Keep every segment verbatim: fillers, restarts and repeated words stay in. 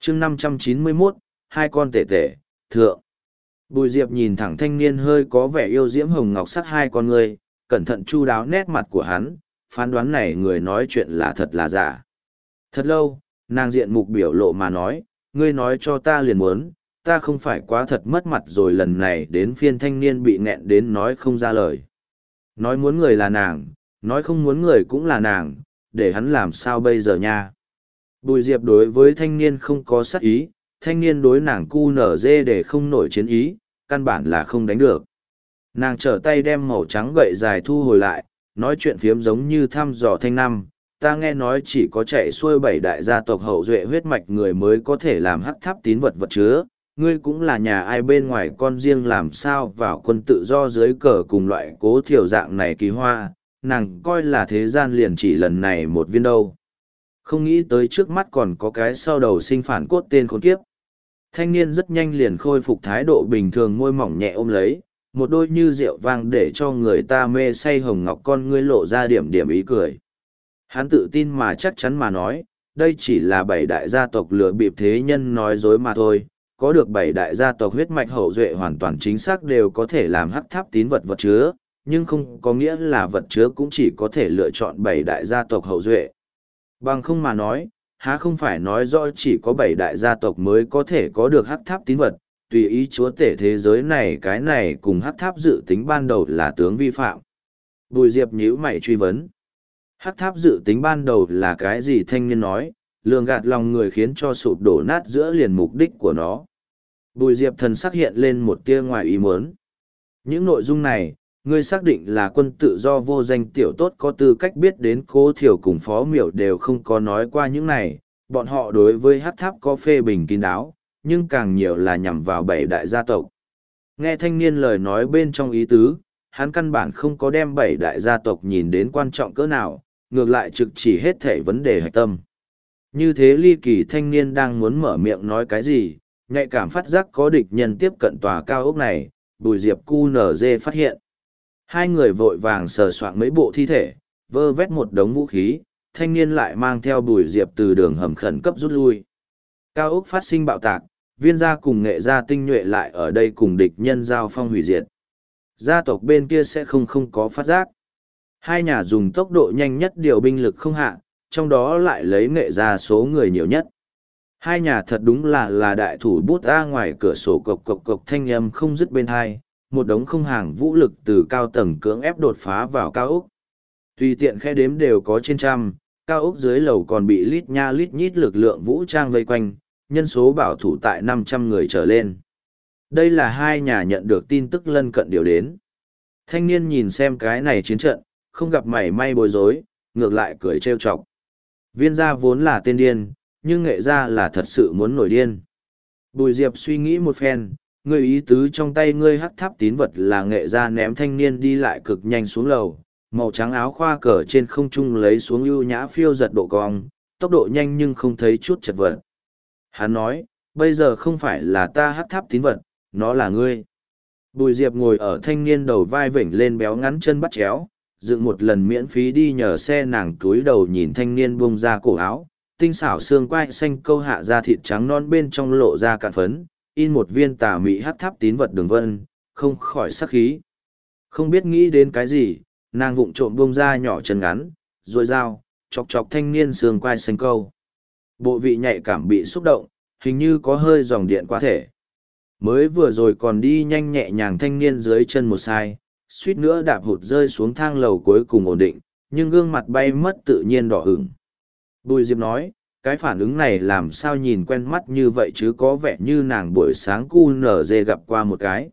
chương năm trăm chín mươi mốt, hai con tể tể, thượng. Bùi Diệp nhìn thẳng thanh niên hơi có vẻ yêu diễm hồng ngọc sắc hai con người, cẩn thận chu đáo nét mặt của hắn, phán đoán này người nói chuyện là thật là giả. Thật lâu, nàng diện mục biểu lộ mà nói, ngươi nói cho ta liền muốn, ta không phải quá thật mất mặt rồi lần này đến phiên thanh niên bị nghẹn đến nói không ra lời. Nói muốn người là nàng, nói không muốn người cũng là nàng, để hắn làm sao bây giờ nha. Bùi Diệp đối với thanh niên không có sát ý, thanh niên đối nàng cu nở dê để không nổi chiến ý, căn bản là không đánh được. Nàng trở tay đem màu trắng gậy dài thu hồi lại, nói chuyện phiếm giống như thăm dò thanh năm. Ta nghe nói chỉ có chạy xuôi bảy đại gia tộc hậu duệ huyết mạch người mới có thể làm hắc tháp tín vật vật chứa. Ngươi cũng là nhà ai bên ngoài con riêng làm sao vào quân tự do dưới cờ cùng loại cố thiểu dạng này kỳ hoa, nàng coi là thế gian liền chỉ lần này một viên đâu. Không nghĩ tới trước mắt còn có cái sau đầu sinh phản cốt tên khốn kiếp. Thanh niên rất nhanh liền khôi phục thái độ bình thường môi mỏng nhẹ ôm lấy, một đôi như rượu vang để cho người ta mê say hồng ngọc con ngươi lộ ra điểm điểm ý cười. Hắn tự tin mà chắc chắn mà nói, đây chỉ là bảy đại gia tộc lừa bịp thế nhân nói dối mà thôi, có được bảy đại gia tộc huyết mạch hậu duệ hoàn toàn chính xác đều có thể làm hắc tháp tín vật vật chứa, nhưng không có nghĩa là vật chứa cũng chỉ có thể lựa chọn bảy đại gia tộc hậu duệ. Bằng không mà nói, há không phải nói rõ chỉ có bảy đại gia tộc mới có thể có được hắc tháp tín vật, tùy ý chúa tể thế giới này cái này cùng hắc tháp dự tính ban đầu là tướng vi phạm. Bùi Diệp nhíu mày truy vấn. Hắc tháp dự tính ban đầu là cái gì thanh niên nói, lường gạt lòng người khiến cho sụp đổ nát giữa liền mục đích của nó. Bùi Diệp thần sắc hiện lên một tia ngoài ý muốn. Những nội dung này, ngươi xác định là quân tự do vô danh tiểu tốt có tư cách biết đến Cố Thiểu cùng Phó Miểu đều không có nói qua những này, bọn họ đối với hắc tháp có phê bình kín đáo, nhưng càng nhiều là nhằm vào bảy đại gia tộc. Nghe thanh niên lời nói bên trong ý tứ, hắn căn bản không có đem bảy đại gia tộc nhìn đến quan trọng cỡ nào, ngược lại trực chỉ hết thể vấn đề hạch tâm. Như thế ly kỳ thanh niên đang muốn mở miệng nói cái gì, nhạy cảm phát giác có địch nhân tiếp cận tòa cao ốc này, Bùi Diệp cu nở dê phát hiện. Hai người vội vàng sờ soạn mấy bộ thi thể, vơ vét một đống vũ khí, thanh niên lại mang theo Bùi Diệp từ đường hầm khẩn cấp rút lui. Cao ốc phát sinh bạo tạc, viên gia cùng nghệ gia tinh nhuệ lại ở đây cùng địch nhân giao phong hủy diệt. Gia tộc bên kia sẽ không không có phát giác. Hai nhà dùng tốc độ nhanh nhất điều binh lực không hạ, trong đó lại lấy nghệ gia số người nhiều nhất. Hai nhà thật đúng là là đại thủ bút ra ngoài cửa sổ cộc cộc cộc thanh âm không dứt bên hai, một đống không hàng vũ lực từ cao tầng cưỡng ép đột phá vào cao ốc. Tùy tiện khe đếm đều có trên trăm, cao ốc dưới lầu còn bị lít nha lít nhít lực lượng vũ trang vây quanh, nhân số bảo thủ tại năm trăm người trở lên. Đây là hai nhà nhận được tin tức lân cận điều đến. Thanh niên nhìn xem cái này chiến trận, không gặp mảy may bối rối, ngược lại cười trêu chọc. Viên gia vốn là tên điên, nhưng nghệ gia là thật sự muốn nổi điên. Bùi Diệp suy nghĩ một phen, người ý tứ trong tay ngươi hắc tháp tín vật là nghệ gia ném thanh niên đi lại cực nhanh xuống lầu, màu trắng áo khoa cờ trên không trung lấy xuống ưu nhã phiêu giật độ cong, tốc độ nhanh nhưng không thấy chút chật vật. Hắn nói, bây giờ không phải là ta hắc tháp tín vật, nó là ngươi. Bùi Diệp ngồi ở thanh niên đầu vai vểnh lên béo ngắn chân bắt chéo, dựng một lần miễn phí đi nhờ xe nàng túi đầu nhìn thanh niên buông ra cổ áo, tinh xảo xương quai xanh câu hạ ra thịt trắng non bên trong lộ ra cạn phấn, in một viên tà mị hắc tháp tín vật đường vân, không khỏi sắc khí. Không biết nghĩ đến cái gì, nàng vụng trộm buông ra nhỏ chân ngắn, rồi dao, chọc chọc thanh niên xương quai xanh câu. Bộ vị nhạy cảm bị xúc động, hình như có hơi dòng điện quá thể. Mới vừa rồi còn đi nhanh nhẹ nhàng thanh niên dưới chân một sai, suýt nữa đạp hụt rơi xuống thang lầu cuối cùng ổn định, nhưng gương mặt bay mất tự nhiên đỏ ửng. Bùi Diệp nói, cái phản ứng này làm sao nhìn quen mắt như vậy chứ có vẻ như nàng buổi sáng cu nở dê gặp qua một cái.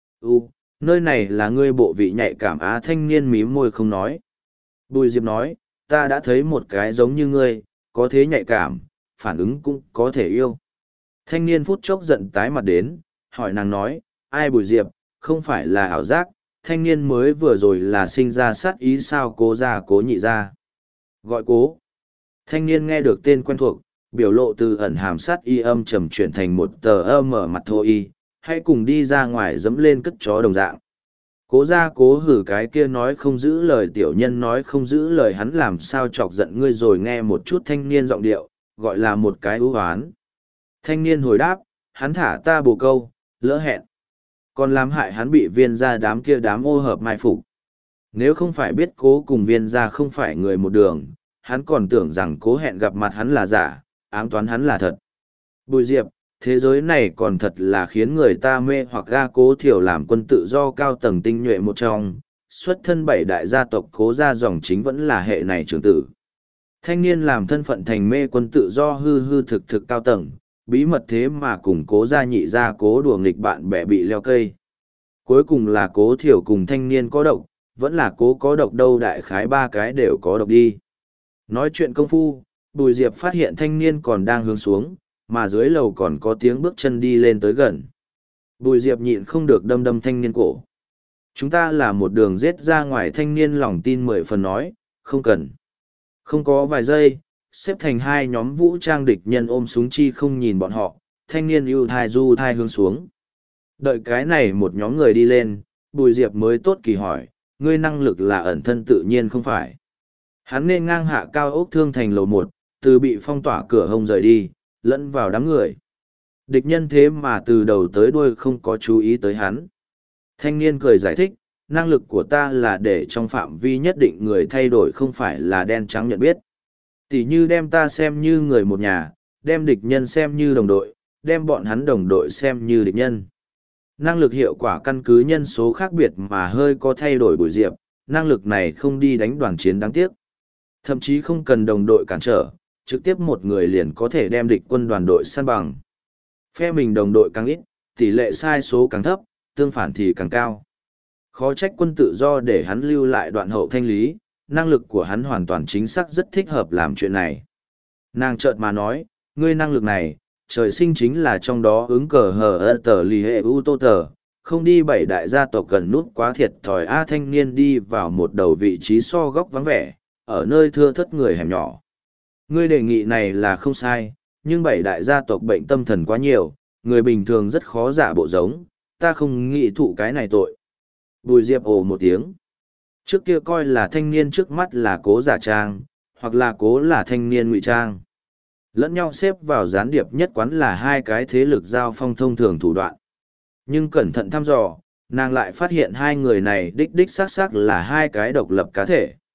U, nơi này là ngươi bộ vị nhạy cảm á thanh niên mím môi không nói. Bùi Diệp nói, ta đã thấy một cái giống như ngươi, có thế nhạy cảm, phản ứng cũng có thể yêu. Thanh niên phút chốc giận tái mặt đến, hỏi nàng nói, ai Bùi Diệp, không phải là ảo giác, thanh niên mới vừa rồi là sinh ra sát ý sao cố ra cố nhị ra. Gọi cố. Thanh niên nghe được tên quen thuộc, biểu lộ từ ẩn hàm sát y âm trầm chuyển thành một tờ âm ở mặt thô y, hãy cùng đi ra ngoài dẫm lên cất chó đồng dạng. Cố ra cố hử cái kia nói không giữ lời tiểu nhân nói không giữ lời hắn làm sao chọc giận ngươi rồi nghe một chút thanh niên giọng điệu, gọi là một cái ưu hoán. Thanh niên hồi đáp, hắn thả ta bồ câu, lỡ hẹn. Còn làm hại hắn bị viên gia đám kia đám ô hợp mai phục. Nếu không phải biết cố cùng viên gia không phải người một đường, hắn còn tưởng rằng cố hẹn gặp mặt hắn là giả, ám toán hắn là thật. Bùi Diệp, thế giới này còn thật là khiến người ta mê hoặc ga. Cố Thiểu làm quân tự do cao tầng tinh nhuệ một trong, xuất thân bảy đại gia tộc cố gia dòng chính vẫn là hệ này trưởng tử. Thanh niên làm thân phận thành mê quân tự do hư hư thực thực cao tầng, bí mật thế mà cùng cố gia nhị gia cố đùa nghịch bạn bè bị leo cây. Cuối cùng là Cố Thiểu cùng thanh niên có độc, vẫn là cố có độc đâu, đại khái ba cái đều có độc đi. Nói chuyện công phu, Bùi Diệp phát hiện thanh niên còn đang hướng xuống, mà dưới lầu còn có tiếng bước chân đi lên tới gần. Bùi Diệp nhịn không được đâm đâm thanh niên cổ. Chúng ta là một đường giết ra ngoài, thanh niên lòng tin mười phần nói, không cần. Không có vài giây, xếp thành hai nhóm vũ trang địch nhân ôm súng chi không nhìn bọn họ, thanh niên ưu thai du thai hướng xuống. Đợi cái này một nhóm người đi lên, Bùi Diệp mới tốt kỳ hỏi, ngươi năng lực là ẩn thân tự nhiên không phải. Hắn nên ngang hạ cao ốc thương thành lầu một, từ bị phong tỏa cửa hông rời đi, lẫn vào đám người. Địch nhân thế mà từ đầu tới đuôi không có chú ý tới hắn. Thanh niên cười giải thích, năng lực của ta là để trong phạm vi nhất định người thay đổi, không phải là đen trắng nhận biết. Tỷ như đem ta xem như người một nhà, đem địch nhân xem như đồng đội, đem bọn hắn đồng đội xem như địch nhân. Năng lực hiệu quả căn cứ nhân số khác biệt mà hơi có thay đổi. Bùi Diệp, năng lực này không đi đánh đoàn chiến đáng tiếc. Thậm chí không cần đồng đội cản trở, trực tiếp một người liền có thể đem địch quân đoàn đội săn bằng. Phe mình đồng đội càng ít, tỷ lệ sai số càng thấp, tương phản thì càng cao. Khó trách quân tự do để hắn lưu lại đoạn hậu thanh lý, năng lực của hắn hoàn toàn chính xác rất thích hợp làm chuyện này. Nàng chợt mà nói, ngươi năng lực này, trời sinh chính là trong đó ứng cờ hờ ơ tờ lì hệ u tô tờ, không đi bảy đại gia tộc gần nút quá thiệt thòi. A thanh niên đi vào một đầu vị trí so góc vắng vẻ, ở nơi thưa thất người hẻm nhỏ. Ngươi đề nghị này là không sai, nhưng bảy đại gia tộc bệnh tâm thần quá nhiều, người bình thường rất khó giả bộ giống, ta không nghĩ thụ cái này tội. Bùi Diệp ồ một tiếng. Trước kia coi là thanh niên trước mắt là cố giả trang, hoặc là cố là thanh niên ngụy trang. Lẫn nhau xếp vào gián điệp nhất quán là hai cái thế lực giao phong thông thường thủ đoạn. Nhưng cẩn thận thăm dò, nàng lại phát hiện hai người này đích đích xác xác là hai cái độc lập cá thể.